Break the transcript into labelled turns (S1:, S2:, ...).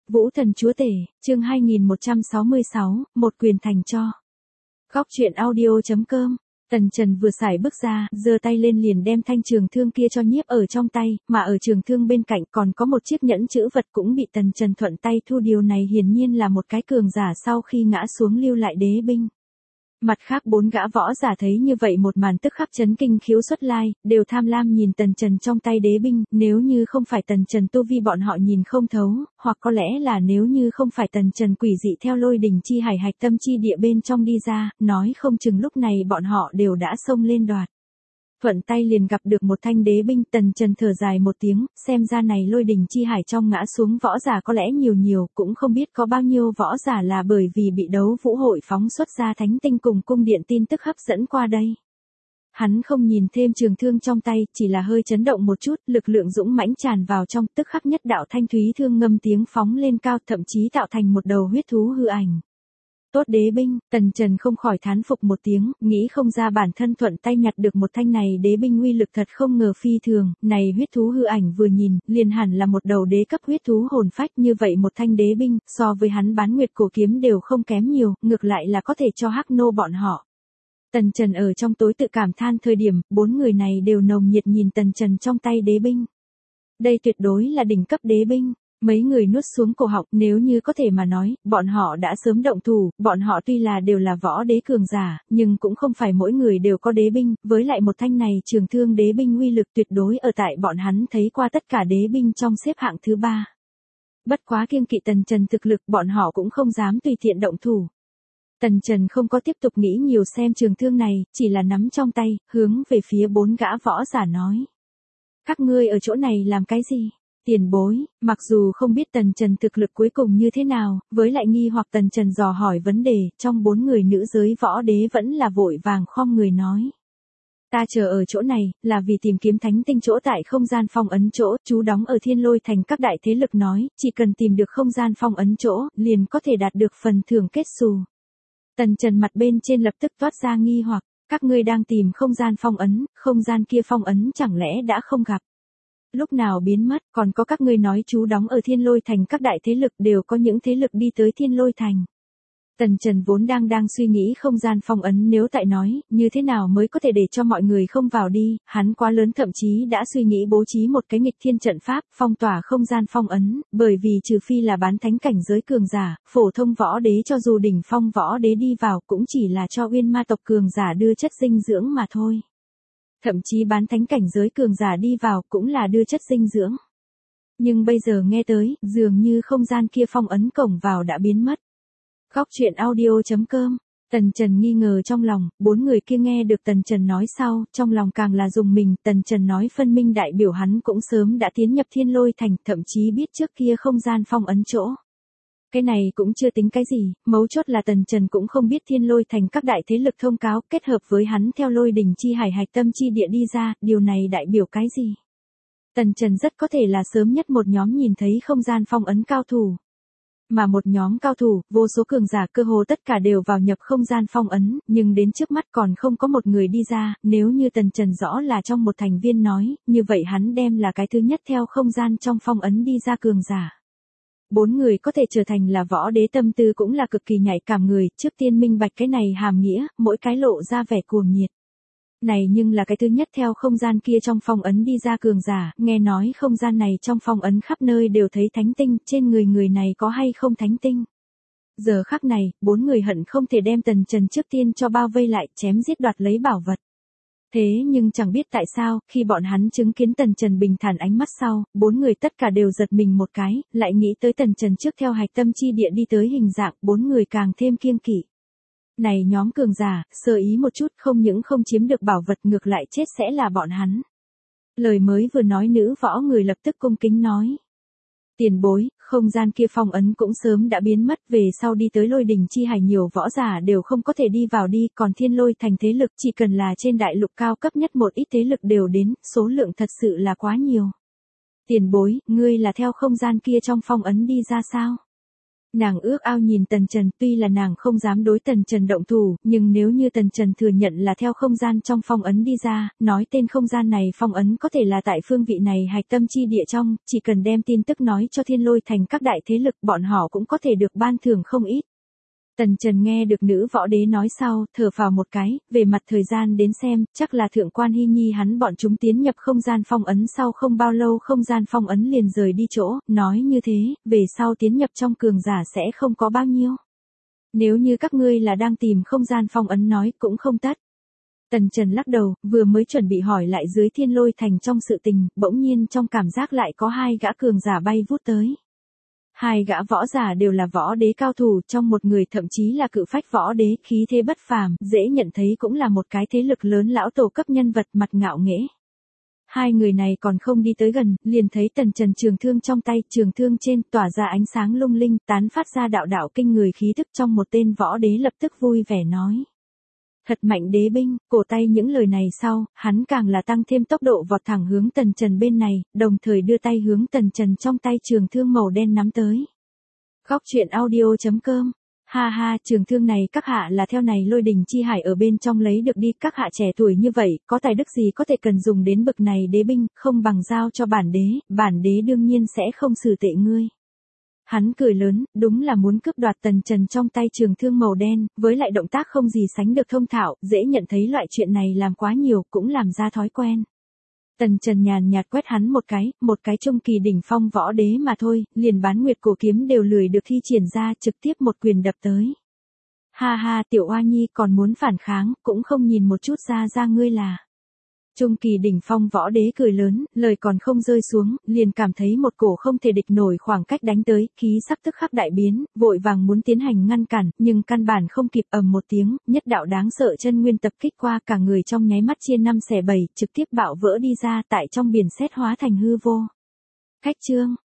S1: Vũ thần chúa tể, chương 2166, một quyền thành cho. Góc truyện audio.com. Tần Trần vừa xài bước ra, giơ tay lên liền đem thanh trường thương kia cho nhiếp ở trong tay, mà ở trường thương bên cạnh còn có một chiếc nhẫn chữ vật cũng bị Tần Trần thuận tay thu, điều này hiển nhiên là một cái cường giả sau khi ngã xuống lưu lại đế binh. Mặt khác bốn gã võ giả thấy như vậy một màn tức khắc chấn kinh khiếu xuất lai, đều tham lam nhìn Tần Trần trong tay đế binh, nếu như không phải Tần Trần tu vi bọn họ nhìn không thấu, hoặc có lẽ là nếu như không phải Tần Trần quỷ dị theo lôi đỉnh chi hải hạch tâm chi địa bên trong đi ra, nói không chừng lúc này bọn họ đều đã xông lên đoạt. Thuận tay liền gặp được một thanh đế binh, Tần Trần thở dài một tiếng, xem ra này lôi đỉnh chi hải trong ngã xuống võ giả có lẽ nhiều, cũng không biết có bao nhiêu võ giả là bởi vì bị đấu vũ hội phóng xuất ra thánh tinh cùng cung điện tin tức hấp dẫn qua đây. Hắn không nhìn thêm trường thương trong tay, chỉ là hơi chấn động một chút, lực lượng dũng mãnh tràn vào trong, tức khắc nhất đạo thanh thúy thương ngâm tiếng phóng lên cao, thậm chí tạo thành một đầu huyết thú hư ảnh. Tốt đế binh, Tần Trần không khỏi thán phục một tiếng, nghĩ không ra bản thân thuận tay nhặt được một thanh này đế binh uy lực thật không ngờ phi thường, này huyết thú hư ảnh vừa nhìn, liền hẳn là một đầu đế cấp huyết thú hồn phách, như vậy một thanh đế binh, so với hắn bán nguyệt cổ kiếm đều không kém nhiều, ngược lại là có thể cho hắc nô bọn họ. Tần Trần ở trong tối tự cảm than thời điểm, bốn người này đều nồng nhiệt nhìn Tần Trần trong tay đế binh. Đây tuyệt đối là đỉnh cấp đế binh. Mấy người nuốt xuống cổ họng, nếu như có thể mà nói, bọn họ đã sớm động thủ, bọn họ tuy là đều là võ đế cường giả, nhưng cũng không phải mỗi người đều có đế binh, với lại một thanh này trường thương đế binh uy lực tuyệt đối ở tại bọn hắn thấy qua tất cả đế binh trong xếp hạng thứ 3. Bất quá kiêng kỵ Tần Trần thực lực, bọn họ cũng không dám tùy tiện động thủ. Tần Trần không có tiếp tục nghĩ nhiều xem trường thương này, chỉ là nắm trong tay, hướng về phía bốn gã võ giả nói. Các ngươi ở chỗ này làm cái gì? Tiền bối, mặc dù không biết Tần Trần thực lực cuối cùng như thế nào, với lại nghi hoặc Tần Trần dò hỏi vấn đề, trong bốn người nữ giới võ đế vẫn là vội vàng khom người nói. Ta chờ ở chỗ này, là vì tìm kiếm thánh tinh chỗ tại không gian phong ấn chỗ, chú đóng ở Thiên Lôi Thành các đại thế lực nói, chỉ cần tìm được không gian phong ấn chỗ, liền có thể đạt được phần thưởng kết xù. Tần Trần mặt bên trên lập tức toát ra nghi hoặc, các ngươi đang tìm không gian phong ấn, không gian kia phong ấn chẳng lẽ đã không gặp. Lúc nào biến mất, còn có các ngươi nói chú đóng ở Thiên Lôi Thành các đại thế lực đều có những thế lực đi tới Thiên Lôi Thành. Tần Trần vốn đang suy nghĩ không gian phong ấn nếu tại nói, như thế nào mới có thể để cho mọi người không vào đi, hắn quá lớn thậm chí đã suy nghĩ bố trí một cái nghịch thiên trận pháp, phong tỏa không gian phong ấn, bởi vì trừ phi là bán thánh cảnh giới cường giả, phổ thông võ đế cho dù đỉnh phong võ đế đi vào cũng chỉ là cho uyên ma tộc cường giả đưa chất dinh dưỡng mà thôi. Thậm chí bán thánh cảnh giới cường giả đi vào cũng là đưa chất dinh dưỡng. Nhưng bây giờ nghe tới, dường như không gian kia phong ấn cổng vào đã biến mất. Góc truyện audio.com. Tần Trần nghi ngờ trong lòng, bốn người kia nghe được Tần Trần nói sau, trong lòng càng là rùng mình, Tần Trần nói phân minh đại biểu hắn cũng sớm đã tiến nhập Thiên Lôi Thành, thậm chí biết trước kia không gian phong ấn chỗ. Cái này cũng chưa tính cái gì, mấu chốt là Tần Trần cũng không biết Thiên Lôi Thành các đại thế lực thông cáo, kết hợp với hắn theo lôi đỉnh chi hải hạch tâm chi địa đi ra, điều này đại biểu cái gì? Tần Trần rất có thể là sớm nhất một nhóm nhìn thấy không gian phong ấn cao thủ. Mà một nhóm cao thủ, vô số cường giả cơ hồ tất cả đều vào nhập không gian phong ấn, nhưng đến trước mắt còn không có một người đi ra, nếu như Tần Trần rõ là trong một thành viên nói, như vậy hắn đem là cái thứ nhất theo không gian trong phong ấn đi ra cường giả. Bốn người có thể trở thành là võ đế tâm tư cũng là cực kỳ nhạy cảm người, trước tiên minh bạch cái này hàm nghĩa, mỗi cái lộ ra vẻ cuồng nhiệt. Này nhưng là cái thứ nhất theo không gian kia trong phong ấn đi ra cường giả, nghe nói không gian này trong phong ấn khắp nơi đều thấy thánh tinh, trên người này có hay không thánh tinh. Giờ khắc này, bốn người hận không thể đem Tần Trần trước tiên cho bao vây lại, chém giết đoạt lấy bảo vật. Thế nhưng chẳng biết tại sao, khi bọn hắn chứng kiến Tần Trần bình thản ánh mắt sau, bốn người tất cả đều giật mình một cái, lại nghĩ tới Tần Trần trước theo hạch tâm chi địa đi tới hình dạng, bốn người càng thêm kiêng kỵ. Này nhóm cường giả, sơ ý một chút không những không chiếm được bảo vật ngược lại chết sẽ là bọn hắn. Lời mới vừa nói nữ võ người lập tức cung kính nói. Tiền bối, không gian kia phong ấn cũng sớm đã biến mất, về sau đi tới lôi đỉnh chi hải nhiều võ giả đều không có thể đi vào đi, còn Thiên Lôi Thành thế lực chỉ cần là trên đại lục cao cấp nhất một ít thế lực đều đến, số lượng thật sự là quá nhiều. Tiền bối, ngươi là theo không gian kia trong phong ấn đi ra sao? Nàng ước ao nhìn Tần Trần, tuy là nàng không dám đối Tần Trần động thủ, nhưng nếu như Tần Trần thừa nhận là theo không gian trong phong ấn đi ra, nói tên không gian này phong ấn có thể là tại phương vị này hạch tâm chi địa trong, chỉ cần đem tin tức nói cho Thiên Lôi Thành các đại thế lực, bọn họ cũng có thể được ban thưởng không ít. Tần Trần nghe được nữ võ đế nói sau, thở phào một cái, về mặt thời gian đến xem, chắc là thượng quan Hy Nhi hắn bọn chúng tiến nhập không gian phong ấn sau không bao lâu không gian phong ấn liền rời đi chỗ, nói như thế, về sau tiến nhập trong cường giả sẽ không có bao nhiêu. Nếu như các ngươi là đang tìm không gian phong ấn nói cũng không tất. Tần Trần lắc đầu, vừa mới chuẩn bị hỏi lại dưới Thiên Lôi Thành trong sự tình, bỗng nhiên trong cảm giác lại có hai gã cường giả bay vút tới. Hai gã võ giả đều là võ đế cao thủ, trong một người thậm chí là cự phách võ đế, khí thế bất phàm, dễ nhận thấy cũng là một cái thế lực lớn lão tổ cấp nhân vật, mặt ngạo nghễ. Hai người này còn không đi tới gần, liền thấy Tần Trần trường thương trong tay, trường thương trên tỏa ra ánh sáng lung linh, tán phát ra đạo đạo kinh người khí thức, trong một tên võ đế lập tức vui vẻ nói. Thật mạnh đế binh, cổ tay những lời này sau, hắn càng là tăng thêm tốc độ vọt thẳng hướng Tần Trần bên này, đồng thời đưa tay hướng Tần Trần trong tay trường thương màu đen nắm tới. Góc truyện audio.com. Ha ha, trường thương này các hạ là theo này Lôi Đình chi hải ở bên trong lấy được đi, các hạ trẻ tuổi như vậy, có tài đức gì có thể cần dùng đến bực này đế binh, không bằng giao cho bản đế đương nhiên sẽ không xử tệ ngươi. Hắn cười lớn, đúng là muốn cướp đoạt Tần Trần trong tay trường thương màu đen, với lại động tác không gì sánh được thông thạo, dễ nhận thấy loại chuyện này làm quá nhiều, cũng làm ra thói quen. Tần Trần nhàn nhạt quét hắn một cái trung kỳ đỉnh phong võ đế mà thôi, liền bán nguyệt cổ kiếm đều lười được thi triển ra, trực tiếp một quyền đập tới. Ha ha, tiểu oa nhi còn muốn phản kháng, cũng không nhìn một chút ra ngươi là. Trung kỳ đỉnh phong võ đế cười lớn, lời còn không rơi xuống, liền cảm thấy một cổ không thể địch nổi khoảng cách đánh tới, khí sắc tức khắc đại biến, vội vàng muốn tiến hành ngăn cản, nhưng căn bản không kịp, ầm một tiếng, nhất đạo đáng sợ chân nguyên tập kích qua, cả người trong nháy mắt chia 5 xẻ 7, trực tiếp bạo vỡ đi ra, tại trong biển sét hóa thành hư vô. Khách chương